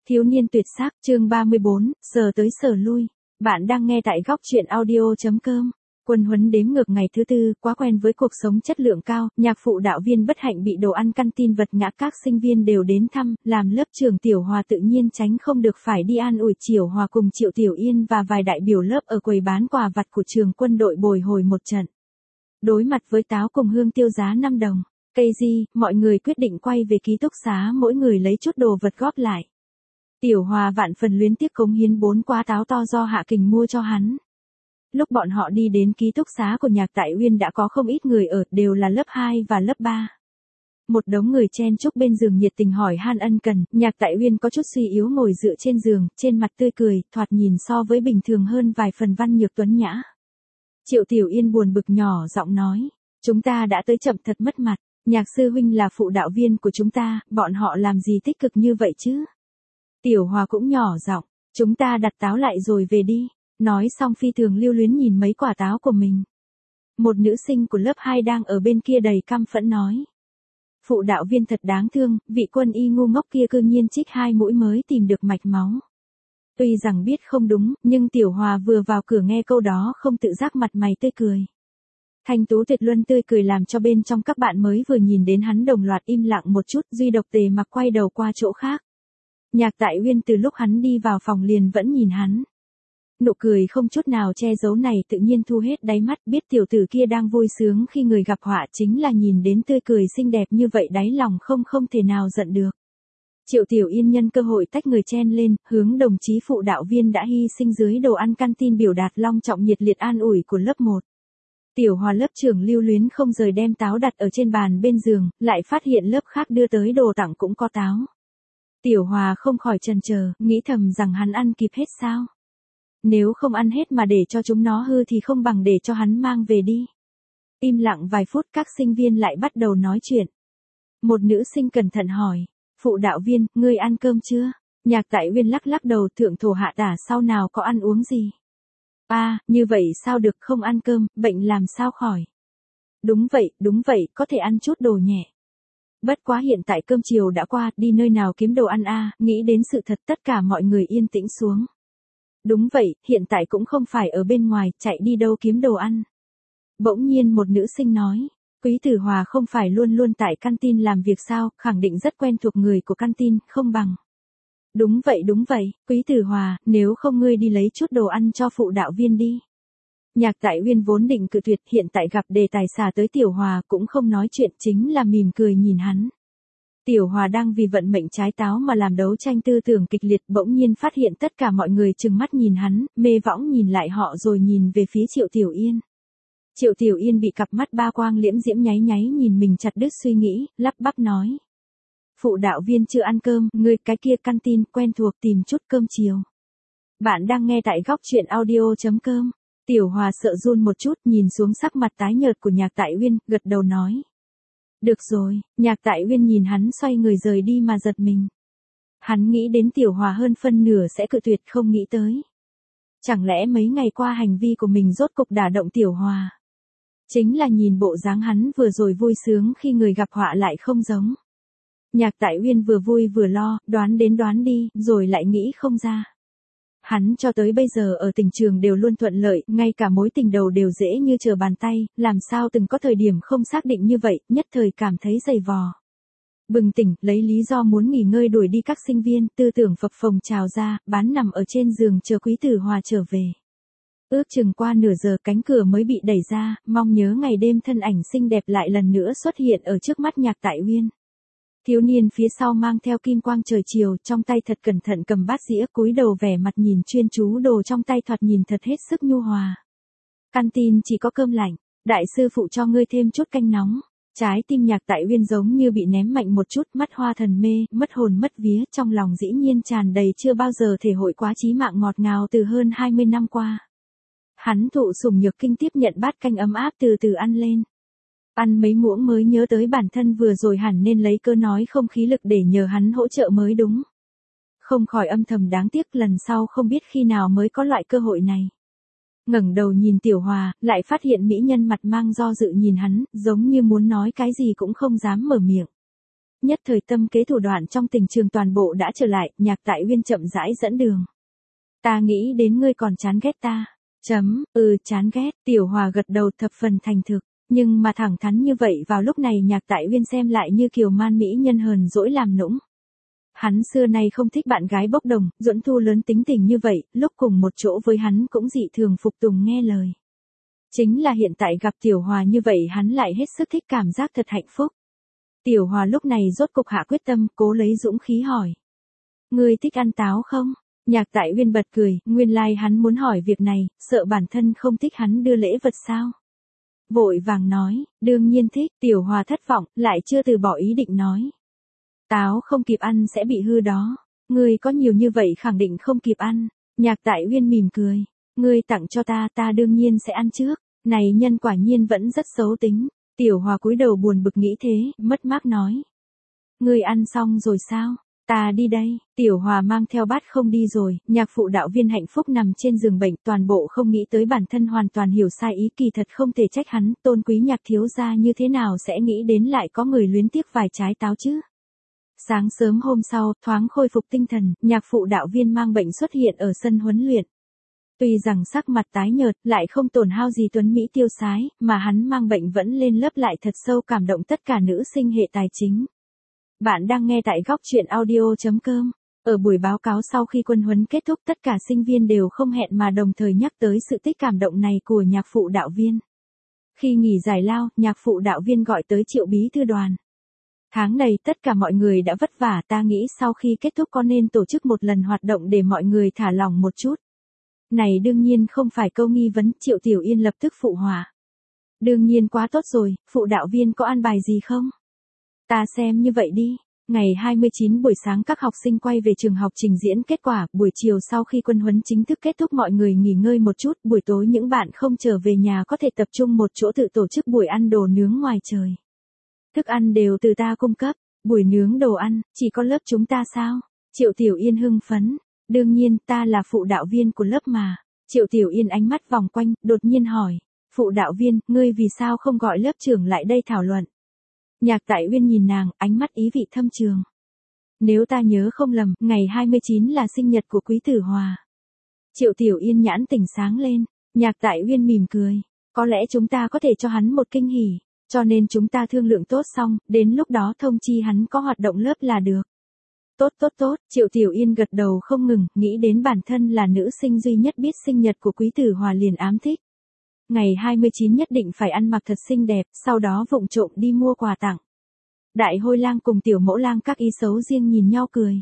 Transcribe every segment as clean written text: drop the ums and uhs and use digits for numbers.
Thiếu niên tuyệt sắc, chương 34, sờ tới sờ lui. Bạn đang nghe tại góc truyện audio.com. Quân huấn đếm ngược ngày thứ tư, quá quen với cuộc sống chất lượng cao, nhạc phụ đạo viên bất hạnh bị đồ ăn căn tin vật ngã, các sinh viên đều đến thăm, làm lớp trưởng Tiểu Hòa tự nhiên tránh không được phải đi an ủi Tiểu Hòa cùng Triệu Tiểu Yên và vài đại biểu lớp ở quầy bán quà vặt của trường quân đội bồi hồi một trận. Đối mặt với táo cùng hương tiêu giá 5 đồng, cây di, mọi người quyết định quay về ký túc xá mỗi người lấy chút đồ vật góp lại. Tiểu Hòa vạn phần luyến tiếc cống hiến 4 quả táo to do Hạ Kình mua cho hắn. Lúc bọn họ đi đến ký túc xá của Nhạc Tại Uyên đã có không ít người ở, đều là lớp 2 và lớp 3. Một đống người chen chúc bên giường nhiệt tình hỏi han ân cần, Nhạc Tại Uyên có chút suy yếu ngồi dựa trên giường, trên mặt tươi cười, thoạt nhìn so với bình thường hơn vài phần văn nhược tuấn nhã. Triệu Tiểu Yên buồn bực nhỏ giọng nói, chúng ta đã tới chậm thật mất mặt, Nhạc sư huynh là phụ đạo viên của chúng ta, bọn họ làm gì tích cực như vậy chứ? Tiểu Hòa cũng nhỏ giọng, chúng ta đặt táo lại rồi về đi. Nói xong phi thường lưu luyến nhìn mấy quả táo của mình. Một nữ sinh của lớp 2 đang ở bên kia đầy căm phẫn nói. Phụ đạo viên thật đáng thương, vị quân y ngu ngốc kia cư nhiên trích 2 mũi mới tìm được mạch máu. Tuy rằng biết không đúng, nhưng Tiểu Hòa vừa vào cửa nghe câu đó không tự giác mặt mày tươi cười. Thanh tú tuyệt luân tươi cười làm cho bên trong các bạn mới vừa nhìn đến hắn đồng loạt im lặng một chút, duy độc Tề Mặc quay đầu qua chỗ khác. Nhạc Tại Uyên từ lúc hắn đi vào phòng liền vẫn nhìn hắn. Nụ cười không chút nào che giấu này tự nhiên thu hết đáy mắt, biết tiểu tử kia đang vui sướng khi người gặp họa, chính là nhìn đến tươi cười xinh đẹp như vậy đáy lòng không thể nào giận được. Triệu Tiểu Yên nhân cơ hội tách người chen lên, hướng đồng chí phụ đạo viên đã hy sinh dưới đồ ăn canteen biểu đạt long trọng nhiệt liệt an ủi của lớp 1. Tiểu Hòa lớp trưởng lưu luyến không rời đem táo đặt ở trên bàn bên giường, lại phát hiện lớp khác đưa tới đồ tặng cũng có táo. Tiểu Hòa không khỏi chần chờ, nghĩ thầm rằng hắn ăn kịp hết sao? Nếu không ăn hết mà để cho chúng nó hư thì không bằng để cho hắn mang về đi. Im lặng vài phút các sinh viên lại bắt đầu nói chuyện. Một nữ sinh cẩn thận hỏi, phụ đạo viên, ngươi ăn cơm chưa? Nhạc Tại Uyên lắc lắc đầu, thượng thổ hạ tả, sau nào có ăn uống gì? Như vậy sao được, không ăn cơm, bệnh làm sao khỏi? Đúng vậy, có thể ăn chút đồ nhẹ. Bất quá hiện tại cơm chiều đã qua, đi nơi nào kiếm đồ ăn nghĩ đến sự thật tất cả mọi người yên tĩnh xuống. Đúng vậy, hiện tại cũng không phải ở bên ngoài, chạy đi đâu kiếm đồ ăn. Bỗng nhiên một nữ sinh nói, Quý Tử Hòa không phải luôn luôn tại canteen làm việc sao, khẳng định rất quen thuộc người của canteen, không bằng. Đúng vậy, Quý Tử Hòa, nếu không ngươi đi lấy chút đồ ăn cho phụ đạo viên đi. Nhạc Tại Uyên vốn định cự tuyệt, hiện tại gặp đề tài xả tới Tiểu Hòa cũng không nói chuyện, chính là mỉm cười nhìn hắn. Tiểu Hòa đang vì vận mệnh trái táo mà làm đấu tranh tư tưởng kịch liệt, bỗng nhiên phát hiện tất cả mọi người trừng mắt nhìn hắn, mê võng nhìn lại họ rồi nhìn về phía Triệu Tiểu Yên. Triệu Tiểu Yên bị cặp mắt ba quang liễm diễm nháy nháy nhìn mình chặt đứt suy nghĩ, lắp bắp nói. Phụ đạo viên chưa ăn cơm, ngươi cái kia canteen quen thuộc tìm chút cơm chiều. Bạn đang nghe tại góc truyện audio.com. Tiểu Hòa sợ run một chút nhìn xuống sắc mặt tái nhợt của Nhạc Tại Uyên, gật đầu nói. Được rồi, Nhạc Tại Uyên nhìn hắn xoay người rời đi mà giật mình. Hắn nghĩ đến Tiểu Hòa hơn phân nửa sẽ cự tuyệt, không nghĩ tới. Chẳng lẽ mấy ngày qua hành vi của mình rốt cục đả động Tiểu Hòa? Chính là nhìn bộ dáng hắn vừa rồi vui sướng khi người gặp họa lại không giống. Nhạc Tại Uyên vừa vui vừa lo, đoán đến đoán đi, rồi lại nghĩ không ra. Hắn cho tới bây giờ ở tình trường đều luôn thuận lợi, ngay cả mối tình đầu đều dễ như trở bàn tay, làm sao từng có thời điểm không xác định như vậy, nhất thời cảm thấy dày vò. Bừng tỉnh, lấy lý do muốn nghỉ ngơi đuổi đi các sinh viên, tư tưởng phập phồng trào ra, bán nằm ở trên giường chờ Quý Tử Hòa trở về. Ước chừng qua nửa giờ cánh cửa mới bị đẩy ra, mong nhớ ngày đêm thân ảnh xinh đẹp lại lần nữa xuất hiện ở trước mắt Nhạc Tại Uyên. Thiếu niên phía sau mang theo kim quang trời chiều, trong tay thật cẩn thận cầm bát dĩa, cúi đầu vẻ mặt nhìn chuyên chú đồ trong tay, thoạt nhìn thật hết sức nhu hòa. Canteen chỉ có cơm lạnh, đại sư phụ cho ngươi thêm chút canh nóng. Trái tim Nhạc Tại Uyên giống như bị ném mạnh một chút, mắt hoa thần mê, mất hồn mất vía, trong lòng dĩ nhiên tràn đầy chưa bao giờ thể hội quá chí mạng ngọt ngào từ hơn 20 năm qua. Hắn thụ sủng nhược kinh tiếp nhận bát canh ấm áp từ từ ăn lên. Ăn mấy muỗng mới nhớ tới bản thân vừa rồi hẳn nên lấy cơ nói không khí lực để nhờ hắn hỗ trợ mới đúng. Không khỏi âm thầm đáng tiếc, lần sau không biết khi nào mới có loại cơ hội này. Ngẩng đầu nhìn Tiểu Hòa, lại phát hiện mỹ nhân mặt mang do dự nhìn hắn, giống như muốn nói cái gì cũng không dám mở miệng. Nhất thời tâm kế thủ đoạn trong tình trường toàn bộ đã trở lại, Nhạc Tại Uyên chậm rãi dẫn đường. Ta nghĩ đến ngươi còn chán ghét ta. Chán ghét, Tiểu Hòa gật đầu thập phần thành thực. Nhưng mà thẳng thắn như vậy vào lúc này Nhạc Tại Uyên xem lại như kiều man mỹ nhân hờn dỗi làm nũng. Hắn xưa nay không thích bạn gái bốc đồng, Duẫn Thu lớn tính tình như vậy, lúc cùng một chỗ với hắn cũng dị thường phục tùng nghe lời. Chính là hiện tại gặp Tiểu Hòa như vậy hắn lại hết sức thích cảm giác thật hạnh phúc. Tiểu Hòa lúc này rốt cục hạ quyết tâm, cố lấy dũng khí hỏi. Ngươi thích ăn táo không? Nhạc Tại Uyên bật cười, nguyên lai hắn muốn hỏi việc này, sợ bản thân không thích hắn đưa lễ vật sao? Vội vàng nói, đương nhiên thích, Tiểu Hòa thất vọng, lại chưa từ bỏ ý định nói. Táo không kịp ăn sẽ bị hư đó, ngươi có nhiều như vậy khẳng định không kịp ăn. Nhạc Tại Uyên mỉm cười, ngươi tặng cho ta, ta đương nhiên sẽ ăn trước, này nhân quả nhiên vẫn rất xấu tính. Tiểu Hòa cúi đầu buồn bực nghĩ thế, mất mát nói. Ngươi ăn xong rồi sao? Ta đi đây. Tiểu Hòa mang theo bát không đi rồi, Nhạc Phụ Đạo Viên hạnh phúc nằm trên giường bệnh, toàn bộ không nghĩ tới bản thân hoàn toàn hiểu sai ý, kỳ thật không thể trách hắn, tôn quý Nhạc thiếu gia như thế nào sẽ nghĩ đến lại có người luyến tiếc vài trái táo chứ. Sáng sớm hôm sau, thoáng khôi phục tinh thần, Nhạc Phụ Đạo Viên mang bệnh xuất hiện ở sân huấn luyện. Tuy rằng sắc mặt tái nhợt, lại không tổn hao gì tuấn mỹ tiêu sái, mà hắn mang bệnh vẫn lên lớp lại thật sâu cảm động tất cả nữ sinh hệ tài chính. Bạn đang nghe tại góc truyện audio.com. Ở buổi báo cáo sau khi quân huấn kết thúc, tất cả sinh viên đều không hẹn mà đồng thời nhắc tới sự tích cảm động này của Nhạc Phụ Đạo Viên. Khi nghỉ giải lao, Nhạc Phụ Đạo Viên gọi tới Triệu bí thư đoàn. Tháng này tất cả mọi người đã vất vả, ta nghĩ sau khi kết thúc có nên tổ chức một lần hoạt động để mọi người thả lỏng một chút. Này đương nhiên không phải câu nghi vấn, Triệu Tiểu Yên lập tức phụ họa. Đương nhiên quá tốt rồi, Phụ Đạo Viên có an bài gì không? Ta xem như vậy đi. Ngày 29 buổi sáng các học sinh quay về trường học trình diễn kết quả, buổi chiều sau khi quân huấn chính thức kết thúc mọi người nghỉ ngơi một chút, buổi tối những bạn không trở về nhà có thể tập trung một chỗ tự tổ chức buổi ăn đồ nướng ngoài trời. Thức ăn đều từ ta cung cấp, buổi nướng đồ ăn, chỉ có lớp chúng ta sao? Triệu Tiểu Yên hưng phấn. Đương nhiên, ta là phụ đạo viên của lớp mà. Triệu Tiểu Yên ánh mắt vòng quanh, đột nhiên hỏi. Phụ đạo viên, ngươi vì sao không gọi lớp trưởng lại đây thảo luận? Nhạc Tại Uyên nhìn nàng, ánh mắt ý vị thâm trường. Nếu ta nhớ không lầm, ngày 29 là sinh nhật của Quý Tử Hòa. Triệu Tiểu Yên nhãn tỉnh sáng lên. Nhạc Tại Uyên mỉm cười. Có lẽ chúng ta có thể cho hắn một kinh hỉ. Cho nên chúng ta thương lượng tốt xong, đến lúc đó thông chi hắn có hoạt động lớp là được. Tốt, Triệu Tiểu Yên gật đầu không ngừng, nghĩ đến bản thân là nữ sinh duy nhất biết sinh nhật của Quý Tử Hòa liền ám thích. Ngày 29 nhất định phải ăn mặc thật xinh đẹp, sau đó vụng trộm đi mua quà tặng. Đại Hôi Lang cùng Tiểu Mẫu Lang các ý xấu riêng nhìn nhau cười.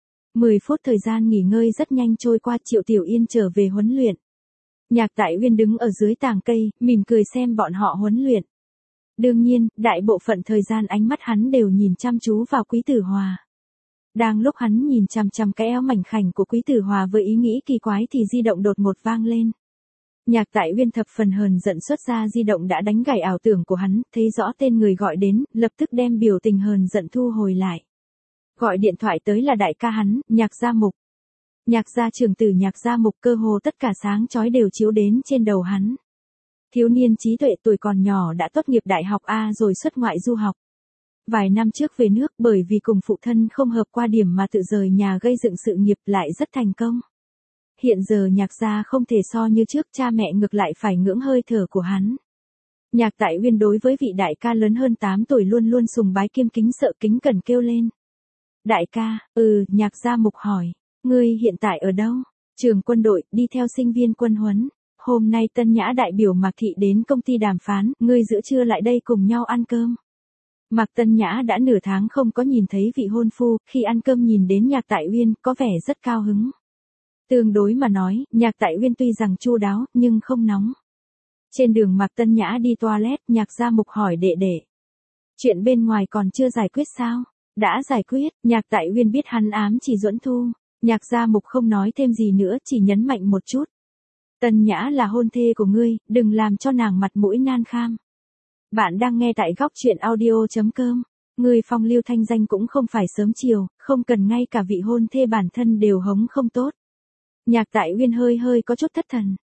10 phút thời gian nghỉ ngơi rất nhanh trôi qua, Triệu Tiểu Yên trở về huấn luyện. Nhạc Tại Uyên đứng ở dưới tàng cây, mỉm cười xem bọn họ huấn luyện. Đương nhiên, đại bộ phận thời gian ánh mắt hắn đều nhìn chăm chú vào Quý Tử Hòa. Đang lúc hắn nhìn chằm chằm cái eo mảnh khảnh của Quý Tử Hòa với ý nghĩ kỳ quái thì di động đột ngột vang lên. Nhạc Tại Uyên thập phần hờn giận xuất ra di động đã đánh gãy ảo tưởng của hắn, thấy rõ tên người gọi đến, lập tức đem biểu tình hờn giận thu hồi lại. Gọi điện thoại tới là đại ca hắn, Nhạc Gia Mục. Nhạc gia trưởng tử Nhạc Gia Mục, cơ hồ tất cả sáng chói đều chiếu đến trên đầu hắn. Thiếu niên trí tuệ tuổi còn nhỏ đã tốt nghiệp đại học A rồi xuất ngoại du học. Vài năm trước về nước bởi vì cùng phụ thân không hợp qua điểm mà tự rời nhà gây dựng sự nghiệp lại rất thành công. Hiện giờ Nhạc gia không thể so như trước, cha mẹ ngược lại phải ngưỡng hơi thở của hắn. Nhạc Tại Uyên đối với vị đại ca lớn hơn 8 tuổi luôn luôn sùng bái kiêm kính sợ kính cẩn kêu lên. Đại ca, Nhạc Gia Mục hỏi, ngươi hiện tại ở đâu? Trường quân đội, đi theo sinh viên quân huấn. Hôm nay Tân Nhã đại biểu Mạc Thị đến công ty đàm phán, ngươi giữa trưa lại đây cùng nhau ăn cơm. Mạc Tân Nhã đã nửa tháng không có nhìn thấy vị hôn phu, khi ăn cơm nhìn đến Nhạc Tại Uyên, có vẻ rất cao hứng. Tương đối mà nói, Nhạc Tại Uyên tuy rằng chu đáo, nhưng không nóng. Trên đường Mạc Tân Nhã đi toilet, Nhạc Gia Mục hỏi đệ đệ. Chuyện bên ngoài còn chưa giải quyết sao? Đã giải quyết, Nhạc Tại Uyên biết hắn ám chỉ Duẫn Thu. Nhạc Gia Mục không nói thêm gì nữa, chỉ nhấn mạnh một chút. Tân Nhã là hôn thê của ngươi, đừng làm cho nàng mặt mũi nan kham. Bạn đang nghe tại góc truyện audio.com. Ngươi phong lưu thanh danh cũng không phải sớm chiều, không cần ngay cả vị hôn thê bản thân đều hống không tốt. Nhạc Tại Uyên hơi có chút thất thần.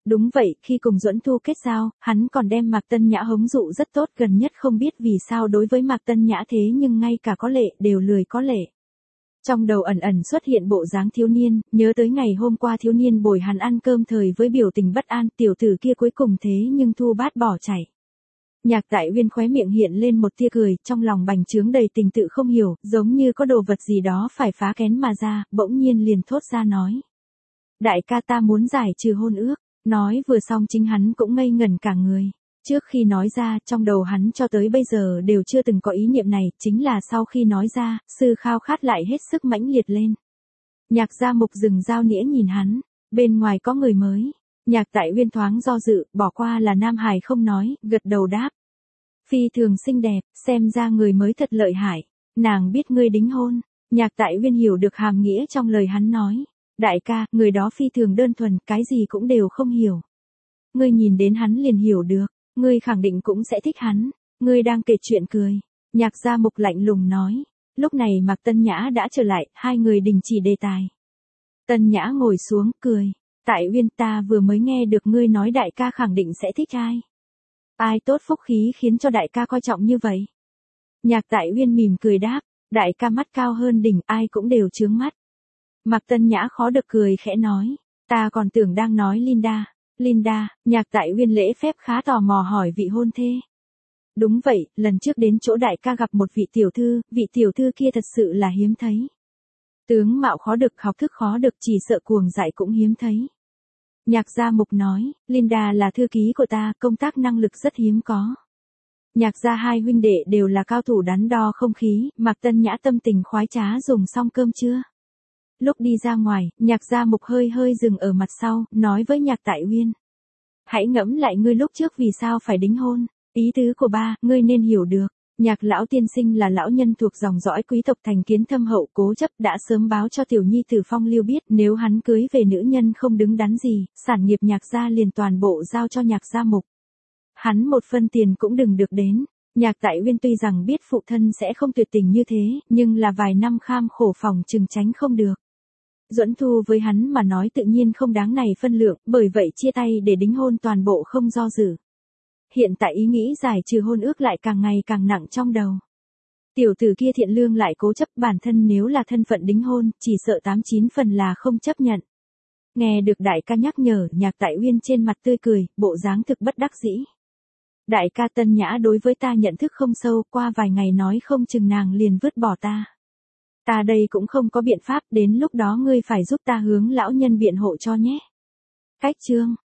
Đúng vậy, khi cùng Duẫn Thu kết giao, hắn còn đem Mạc Tân Nhã hống dụ rất tốt, gần nhất không biết vì sao đối với Mạc Tân Nhã thế nhưng ngay cả có lệ đều lười có lệ. Trong đầu ẩn ẩn xuất hiện bộ dáng thiếu niên, nhớ tới ngày hôm qua thiếu niên bồi hắn ăn cơm thời với biểu tình bất an, tiểu tử kia cuối cùng thế nhưng thu bát bỏ chạy. Nhạc Tại Uyên khóe miệng hiện lên một tia cười, trong lòng bành trướng đầy tình tự không hiểu, giống như có đồ vật gì đó phải phá kén mà ra, bỗng nhiên liền thốt ra nói. Đại ca ta muốn giải trừ hôn ước, nói vừa xong chính hắn cũng ngây ngẩn cả người. Trước khi nói ra, trong đầu hắn cho tới bây giờ đều chưa từng có ý niệm này, chính là sau khi nói ra, sự khao khát lại hết sức mãnh liệt lên. Nhạc Gia Mục dừng dao nĩa nhìn hắn, bên ngoài có người mới. Nhạc Tại Uyên thoáng do dự, bỏ qua là Nam Hải không nói, gật đầu đáp. Phi thường xinh đẹp, xem ra người mới thật lợi hại. Nàng biết ngươi đính hôn. Nhạc Tại Uyên hiểu được hàm nghĩa trong lời hắn nói. Đại ca, người đó phi thường đơn thuần, cái gì cũng đều không hiểu. Ngươi nhìn đến hắn liền hiểu được, ngươi khẳng định cũng sẽ thích hắn. Ngươi đang kể chuyện cười. Nhạc Gia Mục lạnh lùng nói. Lúc này Mạc Tân Nhã đã trở lại, hai người đình chỉ đề tài. Tân Nhã ngồi xuống, cười. Tại Uyên, ta vừa mới nghe được ngươi nói đại ca khẳng định sẽ thích ai. Ai tốt phúc khí khiến cho đại ca coi trọng như vậy? Nhạc Tại Uyên mỉm cười đáp, đại ca mắt cao hơn đỉnh, ai cũng đều chướng mắt. Mạc Tân Nhã khó được cười khẽ nói, ta còn tưởng đang nói Linda. Linda, Nhạc Tại Uyên lễ phép khá tò mò hỏi vị hôn thê. Đúng vậy, lần trước đến chỗ đại ca gặp một vị tiểu thư kia thật sự là hiếm thấy. Tướng mạo khó được, học thức khó được, chỉ sợ cuồng dại cũng hiếm thấy. Nhạc Gia Mục nói, Linda là thư ký của ta, công tác năng lực rất hiếm có. Nhạc gia hai huynh đệ đều là cao thủ đắn đo không khí, Mạc Tân Nhã tâm tình khoái trá dùng xong cơm trưa. Lúc đi ra ngoài, Nhạc Gia Mục hơi dừng ở mặt sau, nói với Nhạc Tại Uyên. Hãy ngẫm lại ngươi lúc trước vì sao phải đính hôn, ý tứ của ba, ngươi nên hiểu được. Nhạc lão tiên sinh là lão nhân thuộc dòng dõi quý tộc thành kiến thâm hậu cố chấp, đã sớm báo cho tiểu nhi tử Phong Lưu biết nếu hắn cưới về nữ nhân không đứng đắn gì, sản nghiệp Nhạc gia liền toàn bộ giao cho Nhạc Gia Mục. Hắn một phân tiền cũng đừng được đến. Nhạc Tại Uyên tuy rằng biết phụ thân sẽ không tuyệt tình như thế, nhưng là vài năm kham khổ phòng chừng tránh không được. Duẫn Thu với hắn mà nói tự nhiên không đáng này phân lượng, bởi vậy chia tay để đính hôn toàn bộ không do dự. Hiện tại ý nghĩ giải trừ hôn ước lại càng ngày càng nặng trong đầu. Tiểu tử kia thiện lương lại cố chấp, bản thân nếu là thân phận đính hôn, chỉ sợ 89 phần là không chấp nhận. Nghe được đại ca nhắc nhở, Nhạc Tại Uyên trên mặt tươi cười, bộ dáng thực bất đắc dĩ. Đại ca, Tân Nhã đối với ta nhận thức không sâu, qua vài ngày nói không chừng nàng liền vứt bỏ ta. Ta đây cũng không có biện pháp, đến lúc đó ngươi phải giúp ta hướng lão nhân biện hộ cho nhé. Cách chương